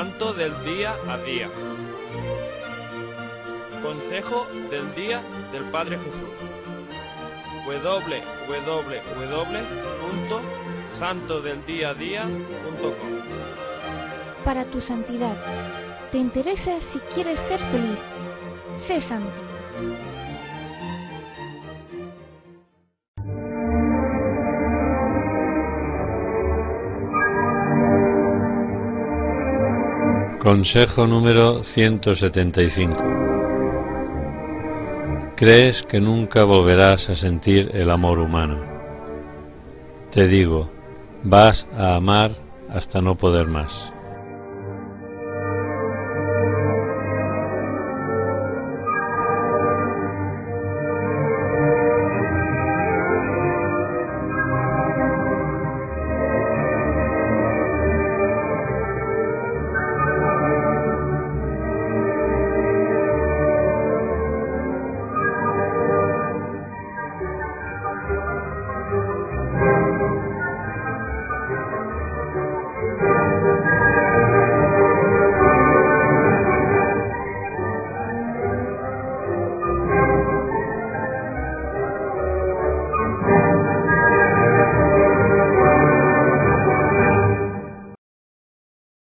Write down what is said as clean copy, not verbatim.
Santo del día a día. Consejo del día del Padre Jesús. www.santodeldiaadía.com. Para tu santidad. ¿Te interesa si quieres ser feliz? Sé santo. Consejo número 175. Crees que nunca volverás a sentir el amor humano. Te digo, vas a amar hasta no poder más.